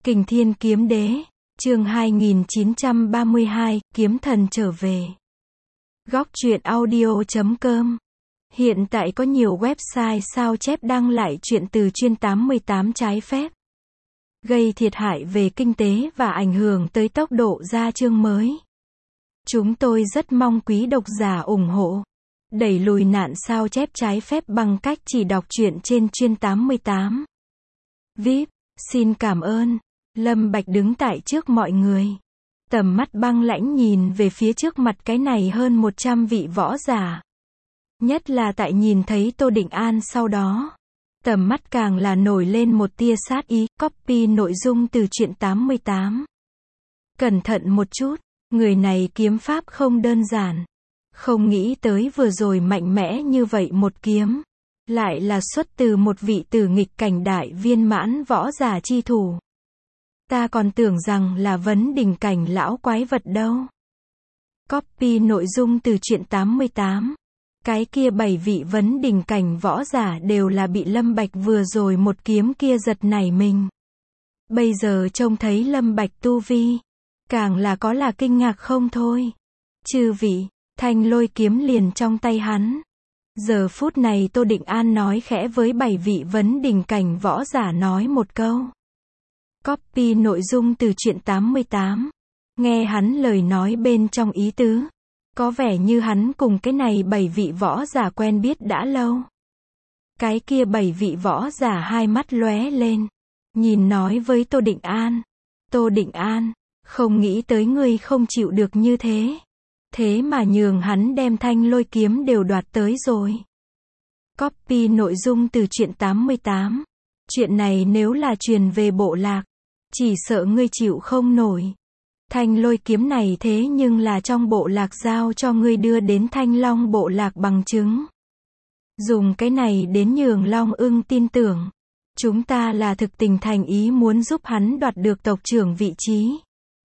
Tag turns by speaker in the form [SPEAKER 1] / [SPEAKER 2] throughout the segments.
[SPEAKER 1] Kình Thiên Kiếm Đế, chương 2932, Kiếm Thần trở về. Góc truyện audio.com. Hiện tại có nhiều website sao chép đăng lại truyện từ chuyên 88 trái phép, gây thiệt hại về kinh tế và ảnh hưởng tới tốc độ ra chương mới. Chúng tôi rất mong quý độc giả ủng hộ, đẩy lùi nạn sao chép trái phép bằng cách chỉ đọc truyện trên chuyên 88. VIP, xin cảm ơn. Lâm Bạch đứng tại trước mọi người. Tầm mắt băng lãnh nhìn về phía trước mặt cái này hơn 100 vị võ giả. Nhất là tại nhìn thấy Tô Định An sau đó. Tầm mắt càng là nổi lên một tia sát ý, copy nội dung từ truyện 88. Cẩn thận một chút, người này kiếm pháp không đơn giản. Không nghĩ tới vừa rồi mạnh mẽ như vậy một kiếm. Lại là xuất từ một vị tử nghịch cảnh đại viên mãn võ giả chi thủ. Ta còn tưởng rằng là vấn đỉnh cảnh lão quái vật đâu. Copy nội dung từ truyện 88. Cái kia 7 vị vấn đỉnh cảnh võ giả đều là bị Lâm Bạch vừa rồi một kiếm kia giật nảy mình. Bây giờ trông thấy Lâm Bạch tu vi, càng là có là kinh ngạc không thôi. Chư vị, thanh lôi kiếm liền trong tay hắn. Giờ phút này Tô Định An nói khẽ với 7 vị vấn đỉnh cảnh võ giả nói một câu. Copy nội dung từ truyện 88. Nghe hắn lời nói bên trong ý tứ, có vẻ như hắn cùng cái này 7 vị võ giả quen biết đã lâu. Cái kia 7 vị võ giả hai mắt lóe lên, nhìn nói với Tô Định An. Tô Định An, không nghĩ tới ngươi không chịu được như thế. Thế mà nhường hắn đem thanh lôi kiếm đều đoạt tới rồi. Copy nội dung từ truyện 88. Chuyện này nếu là truyền về bộ lạc, chỉ sợ ngươi chịu không nổi. Thanh lôi kiếm này thế nhưng là trong bộ lạc giao cho ngươi đưa đến Thanh Long bộ lạc bằng chứng. Dùng cái này đến nhường Long Ưng tin tưởng. Chúng ta là thực tình thành ý muốn giúp hắn đoạt được tộc trưởng vị trí.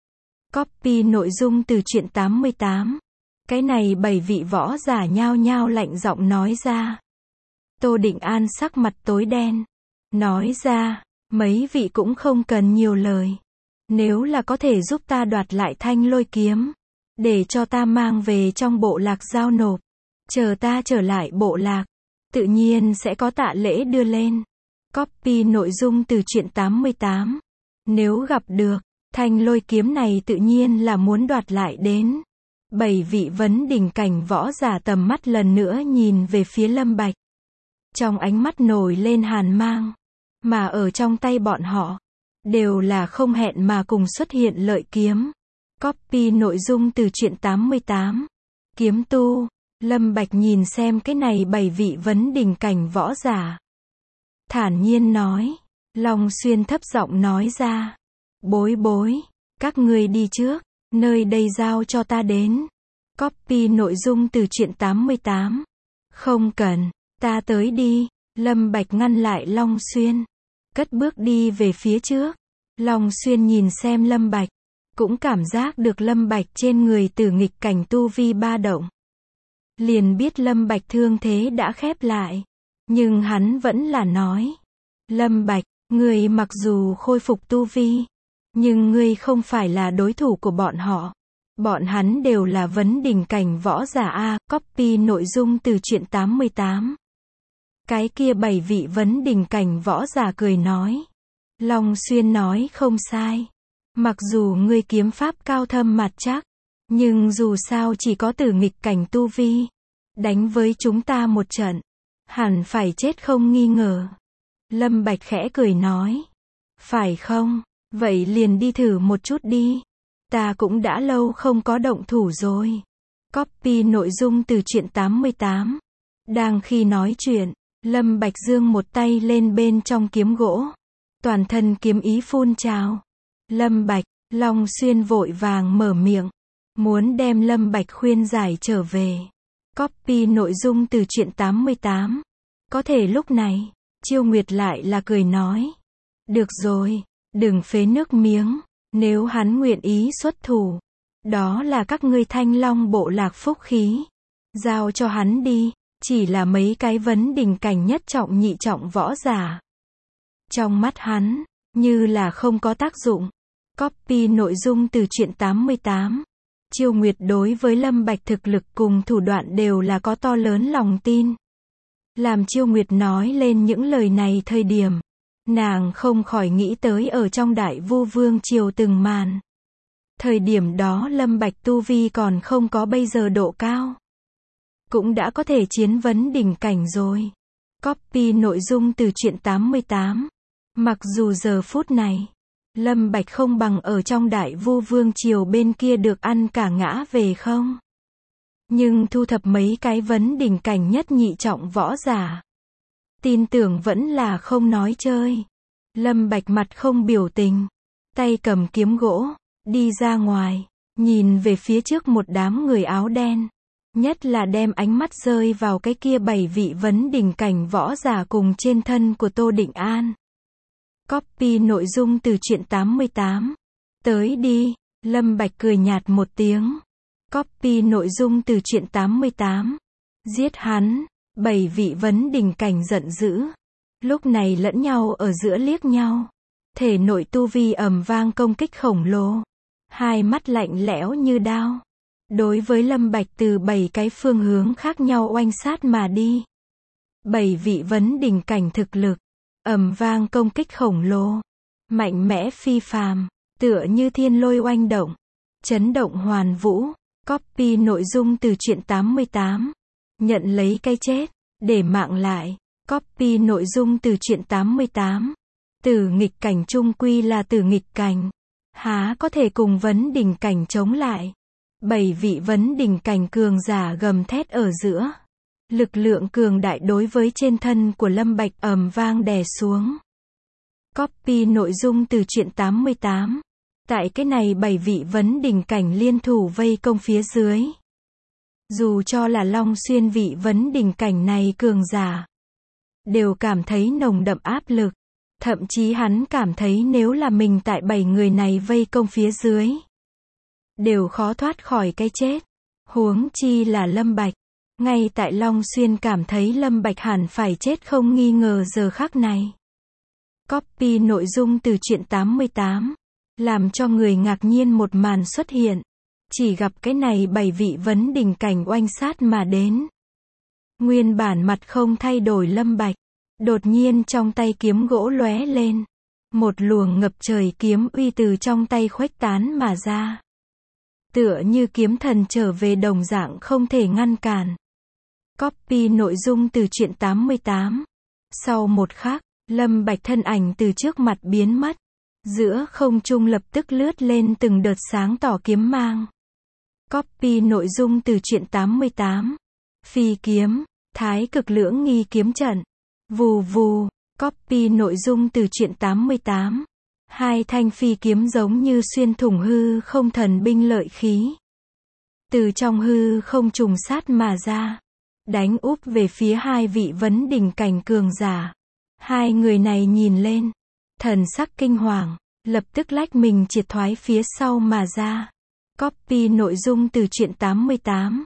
[SPEAKER 1] Copy nội dung từ truyện 88. Cái này 7 vị võ giả nhao nhao lạnh giọng nói ra. Tô Định An sắc mặt tối đen. Nói ra, mấy vị cũng không cần nhiều lời. Nếu là có thể giúp ta đoạt lại thanh lôi kiếm, để cho ta mang về trong bộ lạc giao nộp. Chờ ta trở lại bộ lạc, tự nhiên sẽ có tạ lễ đưa lên. Copy nội dung từ truyện 88. Nếu gặp được, thanh lôi kiếm này tự nhiên là muốn đoạt lại đến. 7 vị vấn đỉnh cảnh võ giả tầm mắt lần nữa nhìn về phía Lâm Bạch. Trong ánh mắt nổi lên hàn mang. Mà ở trong tay bọn họ, đều là không hẹn mà cùng xuất hiện lợi kiếm. Copy nội dung từ truyện 88. Kiếm tu. Lâm Bạch nhìn xem cái này 7 vị vấn đỉnh cảnh võ giả. Thản nhiên nói. Long Xuyên thấp giọng nói ra. Bối bối, các ngươi đi trước, nơi đây giao cho ta đến. Copy nội dung từ truyện 88. Không cần, ta tới đi. Lâm Bạch ngăn lại Long Xuyên, cất bước đi về phía trước. Long Xuyên nhìn xem Lâm Bạch, cũng cảm giác được Lâm Bạch trên người tử nghịch cảnh tu vi ba động. Liền biết Lâm Bạch thương thế đã khép lại. Nhưng hắn vẫn là nói. Lâm Bạch, ngươi mặc dù khôi phục tu vi, nhưng ngươi không phải là đối thủ của bọn họ. Bọn hắn đều là vấn đỉnh cảnh võ giả A. Copy nội dung từ truyện 88. Cái kia 7 vị vấn đỉnh cảnh võ giả cười nói. Long Xuyên nói không sai. Mặc dù ngươi kiếm pháp cao thâm mặt chắc, nhưng dù sao chỉ có tử nghịch cảnh tu vi. Đánh với chúng ta một trận, hẳn phải chết không nghi ngờ. Lâm Bạch khẽ cười nói. Phải không? Vậy liền đi thử một chút đi. Ta cũng đã lâu không có động thủ rồi. Copy nội dung từ truyện 88. Đang khi nói chuyện, Lâm Bạch giương một tay lên bên trong kiếm gỗ. Toàn thân kiếm ý phun trào. Lâm Bạch, Long Xuyên vội vàng mở miệng, muốn đem Lâm Bạch khuyên giải trở về. Copy nội dung từ truyện 88. Có thể lúc này, Chiêu Nguyệt lại là cười nói. Được rồi, đừng phế nước miếng. Nếu hắn nguyện ý xuất thủ, đó là các ngươi Thanh Long bộ lạc phúc khí. Giao cho hắn đi, chỉ là mấy cái vấn đỉnh cảnh nhất trọng nhị trọng võ giả. Trong mắt hắn, như là không có tác dụng. Copy nội dung từ truyện 88. Chiêu Nguyệt đối với Lâm Bạch thực lực cùng thủ đoạn đều là có to lớn lòng tin. Làm Chiêu Nguyệt nói lên những lời này thời điểm, nàng không khỏi nghĩ tới ở trong Đại Vu Vương triều từng màn. Thời điểm đó Lâm Bạch tu vi còn không có bây giờ độ cao, cũng đã có thể chiến vấn đỉnh cảnh rồi. Copy nội dung từ truyện 88. Mặc dù giờ phút này, Lâm Bạch không bằng ở trong Đại Vu Vương triều bên kia được ăn cả ngã về không, nhưng thu thập mấy cái vấn đỉnh cảnh nhất nhị trọng võ giả, tin tưởng vẫn là không nói chơi. Lâm Bạch mặt không biểu tình, tay cầm kiếm gỗ, đi ra ngoài, nhìn về phía trước một đám người áo đen, nhất là đem ánh mắt rơi vào cái kia 7 vị vấn đỉnh cảnh võ giả cùng trên thân của Tô Định An. Copy nội dung từ truyện 88. Tới đi, Lâm Bạch cười nhạt một tiếng. Copy nội dung từ truyện 88. Giết hắn, 7 vị vấn đỉnh cảnh giận dữ. Lúc này lẫn nhau ở giữa liếc nhau. Thể nội tu vi ầm vang công kích khổng lồ. Hai mắt lạnh lẽo như đao. Đối với Lâm Bạch từ 7 cái phương hướng khác nhau oanh sát mà đi. 7 vị vấn đỉnh cảnh thực lực. Ầm vang công kích khổng lồ. Mạnh mẽ phi phàm. Tựa như thiên lôi oanh động. Chấn động hoàn vũ. Copy nội dung từ truyện 88. Nhận lấy cái chết. Để mạng lại. Copy nội dung từ truyện 88. Tử nghịch cảnh chung quy là tử nghịch cảnh. Há có thể cùng vấn đỉnh cảnh chống lại. 7 vị vấn đỉnh cảnh cường giả gầm thét ở giữa. Lực lượng cường đại đối với trên thân của Lâm Bạch ầm vang đè xuống. Copy nội dung từ truyện 88. Tại cái này 7 vị vấn đỉnh cảnh liên thủ vây công phía dưới. Dù cho là Long Xuyên vị vấn đỉnh cảnh này cường giả, đều cảm thấy nồng đậm áp lực. Thậm chí hắn cảm thấy nếu là mình tại 7 người này vây công phía dưới, đều khó thoát khỏi cái chết. Huống chi là Lâm Bạch. Ngay tại Long Xuyên cảm thấy Lâm Bạch hẳn phải chết không nghi ngờ giờ khắc này. Copy nội dung từ truyện 88. Làm cho người ngạc nhiên một màn xuất hiện. Chỉ gặp cái này 7 vị vấn đỉnh cảnh oanh sát mà đến. Nguyên bản mặt không thay đổi Lâm Bạch. Đột nhiên trong tay kiếm gỗ lóe lên. Một luồng ngập trời kiếm uy từ trong tay khuếch tán mà ra. Tựa như kiếm thần trở về đồng dạng không thể ngăn cản. Copy nội dung từ truyện 88. Sau một khắc, Lâm Bạch thân ảnh từ trước mặt biến mất. Giữa không trung lập tức lướt lên từng đợt sáng tỏ kiếm mang. Copy nội dung từ truyện 88. Phi kiếm, thái cực lưỡng nghi kiếm trận. Vù vù, copy nội dung từ truyện 88. Hai thanh phi kiếm giống như xuyên thủng hư không thần binh lợi khí. Từ trong hư không trùng sát mà ra. Đánh úp về phía hai vị vấn đỉnh cảnh cường giả. Hai người này nhìn lên. Thần sắc kinh hoàng. Lập tức lách mình triệt thoái phía sau mà ra. Copy nội dung từ truyện 88.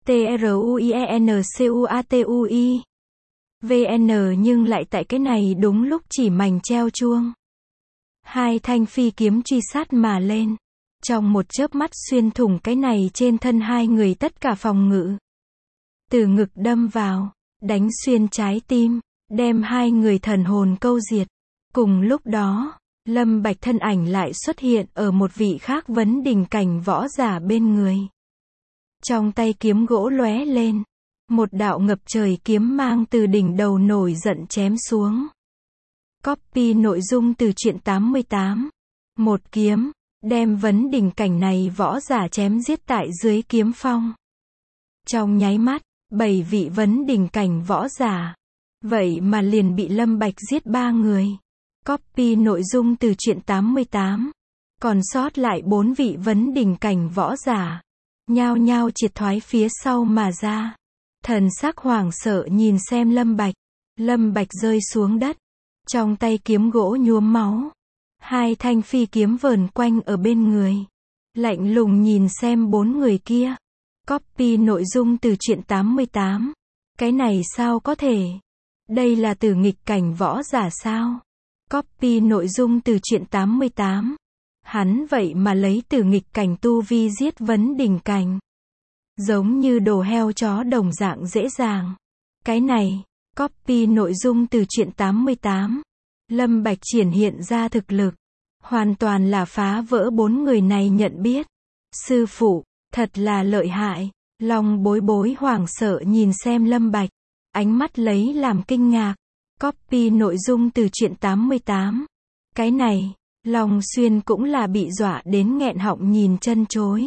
[SPEAKER 1] TRUIENCUATUI. VN nhưng lại tại cái này đúng lúc chỉ mảnh treo chuông. Hai thanh phi kiếm truy sát mà lên. Trong một chớp mắt xuyên thủng cái này trên thân hai người tất cả phòng ngự. Từ ngực đâm vào, đánh xuyên trái tim, đem hai người thần hồn câu diệt. Cùng lúc đó, Lâm Bạch thân ảnh lại xuất hiện ở một vị khác vấn đỉnh cảnh võ giả bên người. Trong tay kiếm gỗ lóe lên. Một đạo ngập trời kiếm mang từ đỉnh đầu nổi giận chém xuống. Copy nội dung từ truyện 88. Một kiếm, đem vấn đỉnh cảnh này võ giả chém giết tại dưới kiếm phong. Trong nháy mắt, 7 vị vấn đỉnh cảnh võ giả. Vậy mà liền bị Lâm Bạch giết 3 người. Copy nội dung từ truyện 88. Còn sót lại 4 vị vấn đỉnh cảnh võ giả. Nhao nhao triệt thoái phía sau mà ra. Thần sắc hoảng sợ nhìn xem Lâm Bạch. Lâm Bạch rơi xuống đất. Trong tay kiếm gỗ nhuốm máu. Hai thanh phi kiếm vờn quanh ở bên người. Lạnh lùng nhìn xem 4 người kia. Copy nội dung từ truyện 88. Cái này sao có thể? Đây là tử nghịch cảnh võ giả sao? Copy nội dung từ truyện 88. Hắn vậy mà lấy từ nghịch cảnh tu vi giết Vấn Đình Cảnh. Giống như đồ heo chó đồng dạng dễ dàng. Cái này, copy nội dung từ truyện 88. Lâm Bạch triển hiện ra thực lực. Hoàn toàn là phá vỡ bốn người này nhận biết. Sư phụ, thật là lợi hại. Long Bối Bối hoảng sợ nhìn xem Lâm Bạch. Ánh mắt lấy làm kinh ngạc. Copy nội dung từ truyện 88. Cái này, Long Xuyên cũng là bị dọa đến nghẹn họng nhìn chân chối.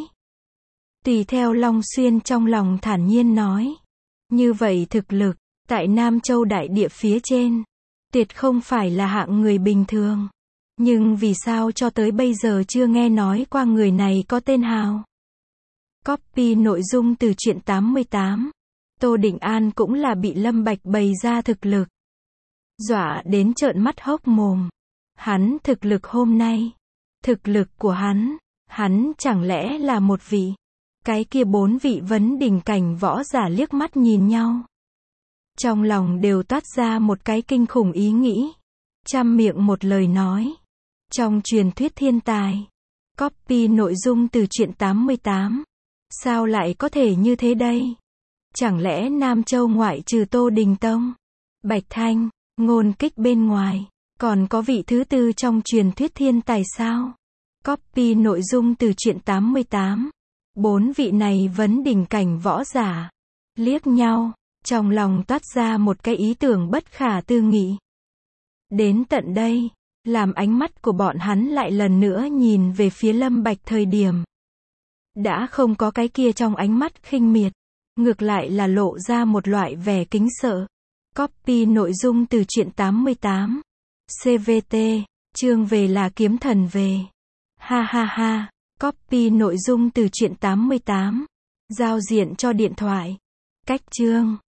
[SPEAKER 1] Tùy theo Long Xuyên trong lòng thản nhiên nói. Như vậy thực lực, tại Nam Châu đại địa phía trên, tuyệt không phải là hạng người bình thường. Nhưng vì sao cho tới bây giờ chưa nghe nói qua người này có tên Hào? Copy nội dung từ truyện 88. Tô Định An cũng là bị Lâm Bạch bày ra thực lực. Dọa đến trợn mắt hốc mồm. Hắn thực lực hôm nay. Thực lực của hắn chẳng lẽ là một vị. Cái kia bốn vị Vấn Đình Cảnh võ giả liếc mắt nhìn nhau. Trong lòng đều toát ra một cái kinh khủng ý nghĩ. Trăm miệng một lời nói. Trong truyền thuyết thiên tài. Copy nội dung từ truyện 88. Sao lại có thể như thế đây? Chẳng lẽ Nam Châu ngoại trừ Tô Đình Tông, Bạch Thanh, Ngôn Kích bên ngoài, còn có vị thứ tư trong truyền thuyết thiên tài sao? Copy nội dung từ truyện 88. Bốn vị này Vấn Đình Cảnh võ giả. Liếc nhau, trong lòng toát ra một cái ý tưởng bất khả tư nghị. Đến tận đây, làm ánh mắt của bọn hắn lại lần nữa nhìn về phía Lâm Bạch thời điểm. Đã không có cái kia trong ánh mắt khinh miệt. Ngược lại là lộ ra một loại vẻ kính sợ. Copy nội dung từ truyện 88. CVT, chương về là kiếm thần về. Ha ha ha. Copy nội dung từ truyện 88. Giao diện cho điện thoại. Cách chương.